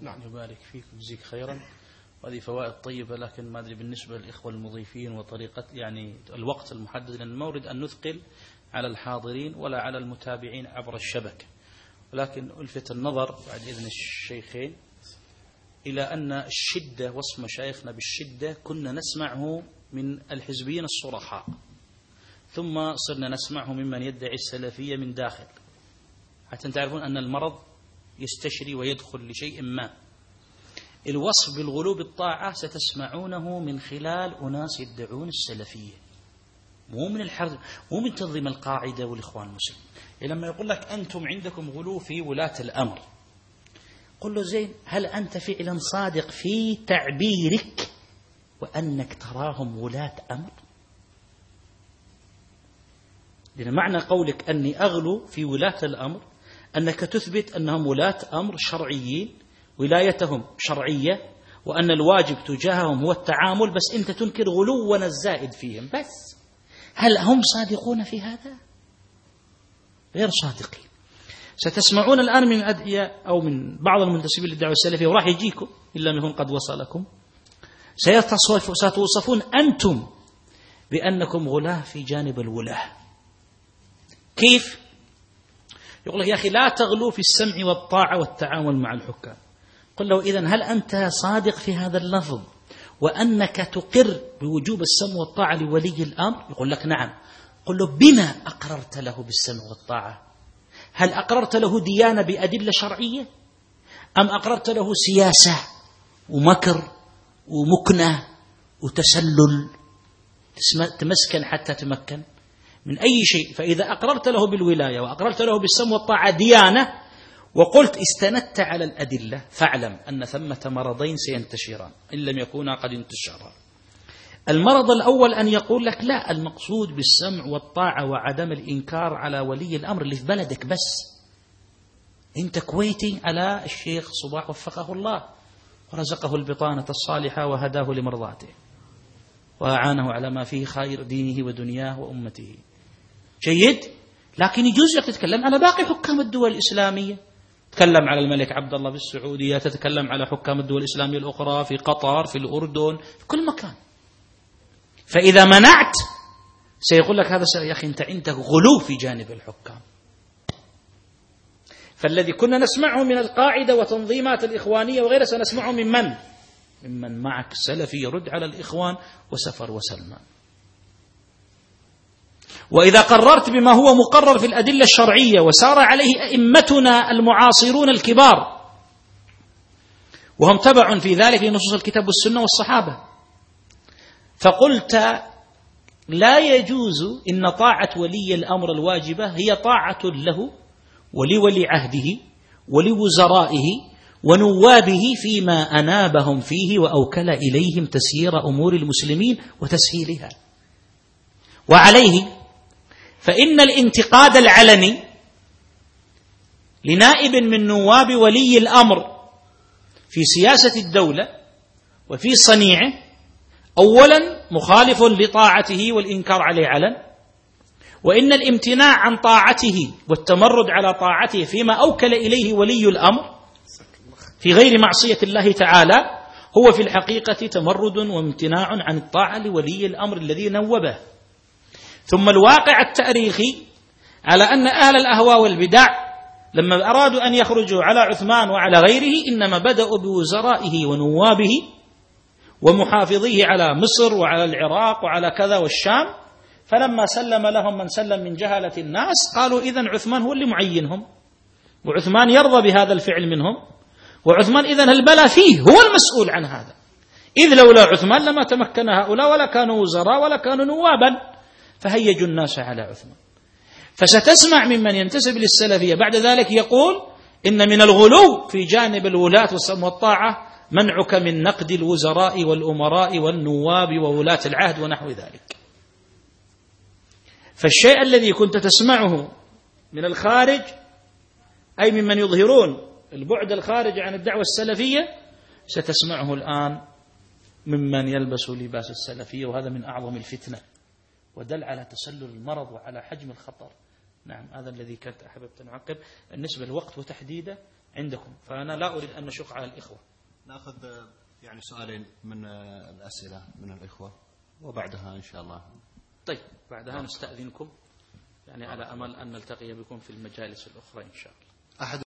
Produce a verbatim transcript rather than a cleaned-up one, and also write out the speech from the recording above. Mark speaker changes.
Speaker 1: نعم. يبارك فيك ويجزيك خيرا. وهذه فوائد طيبة، لكن ما أدري بالنسبة للإخوة المضيفين وطريقة يعني الوقت المحدد، لأن المورد أن نثقل على الحاضرين ولا على المتابعين عبر الشبكة. ولكن ألفت النظر بعد إذن الشيخين إلى أن الشدة، وصف مشايخنا بالشدة كنا نسمعه من الحزبيين الصرحاء، ثم صرنا نسمعه ممن يدعي السلفية من داخل، حتى تعرفون أن المرض يستشري ويدخل لشيء ما. الوصف بالغلو بالطاعة ستسمعونه من خلال أناس يدعون السلفية، مو من الحرب، مو من تنظيم القاعدة والإخوان المسلمين. لما يقول لك أنتم عندكم غلو في ولاة الأمر، قل له زين، هل أنت فعلا صادق في تعبيرك وأنك تراهم ولاة أمر؟ لأن معنى قولك أني أغلو في ولاة الأمر أنك تثبت أنهم ولاة أمر شرعيين، ولايتهم شرعية، وأن الواجب تجاههم هو التعامل، بس أنت تنكر غلونا الزائد فيهم بس. هل هم صادقون في هذا؟ غير صادقين. ستسمعون الآن من أدعية أو من بعض المنتسبين للدعوة السلفية، وراح يجيكم إن لم يكن قد وصلكم، ستوصفون أنتم بأنكم غلاة في جانب الولاة. كيف؟ يقول لك يا أخي لا تغلو في السمع والطاعة والتعامل مع الحكام. قل له إذن هل أنت صادق في هذا اللفظ وأنك تقر بوجوب السمع والطاعة لولي الأمر؟ يقول لك نعم. قل له بما أقررت له بالسمع والطاعة؟ هل أقررت له ديانة بأدلة شرعية، أم أقررت له سياسة ومكر ومكنة وتسلل تمسكن حتى تمكن من أي شيء؟ فإذا أقررت له بالولاية وأقررت له بالسمع والطاعة ديانة وقلت استندت على الأدلة، فاعلم أن ثمة مرضين سينتشران إن لم يكونا قد انتشرا. المرض الأول أن يقول لك لا، المقصود بالسمع والطاعة وعدم الإنكار على ولي الأمر اللي في بلدك بس. أنت كويتي على الشيخ صباح وفقه الله ورزقه البطانة الصالحة وهداه لمرضاته وأعانه على ما فيه خير دينه ودنياه وأمته، جيد. لكن يجوز لك تتكلم على باقي حكام الدول الإسلامية، تتكلم على الملك عبد الله في السعودية، تتكلم على حكام الدول الإسلامية الأخرى في قطر، في الأردن، في كل مكان. فإذا منعت سيقول لك هذا يا أخي أنت عندك غلو في جانب الحكام. فالذي كنا نسمعه من القاعدة وتنظيمات الإخوانية وغيرها سنسمعه من من؟ ممن معك السلفي يرد على الإخوان وسفر وسلمان. وإذا قررت بما هو مقرر في الأدلة الشرعية وسار عليه أئمتنا المعاصرون الكبار، وهم تبع في ذلك لنصوص الكتاب والسنة والصحابة، فقلت لا يجوز إن طاعة ولي الأمر الواجبة هي طاعة له ولولي عهده ولوزرائه ونوابه فيما أنابهم فيه وأوكل إليهم تسيير أمور المسلمين وتسهيلها. وعليه فإن الانتقاد العلني لنائب من نواب ولي الأمر في سياسة الدولة وفي صنيعه أولا مخالف لطاعته والإنكار عليه علن، وإن الامتناع عن طاعته والتمرد على طاعته فيما أوكل إليه ولي الأمر في غير معصية الله تعالى هو في الحقيقة تمرد وامتناع عن الطاعة لولي الأمر الذي نوبه. ثم الواقع التاريخي على أن أهل الأهواء والبدع لما أرادوا أن يخرجوا على عثمان وعلى غيره إنما بدأوا بوزرائه ونوابه ومحافظيه على مصر وعلى العراق وعلى كذا والشام، فلما سلم لهم من سلم من جهلة الناس قالوا إذن عثمان هو اللي معينهم، وعثمان يرضى بهذا الفعل منهم، وعثمان إذن البلاء فيه هو المسؤول عن هذا، إذ لولا عثمان لما تمكن هؤلاء ولا كانوا وزراء ولا كانوا نوابا، فهيجوا الناس على عثمان. فستسمع ممن ينتسب للسلفية بعد ذلك يقول إن من الغلو في جانب الولاة والسمع والطاعة منعك من نقد الوزراء والأمراء والنواب وولاة العهد ونحو ذلك. فالشيء الذي كنت تسمعه من الخارج أي ممن يظهرون البعد الخارج عن الدعوة السلفية ستسمعه الآن ممن يلبس لباس السلفية، وهذا من أعظم الفتنة ودل على تسلل المرض وعلى حجم الخطر. نعم هذا الذي كنت أحببت أن أعقب بالنسبة للوقت وتحديده. عندكم، فأنا لا أريد أن نشق على الإخوة.
Speaker 2: نأخذ يعني سؤالين من الأسئلة من الإخوة وبعدها إن شاء الله.
Speaker 1: طيب بعدها نستأذنكم يعني على أمل أن نلتقي بكم في المجالس الأخرى إن شاء الله.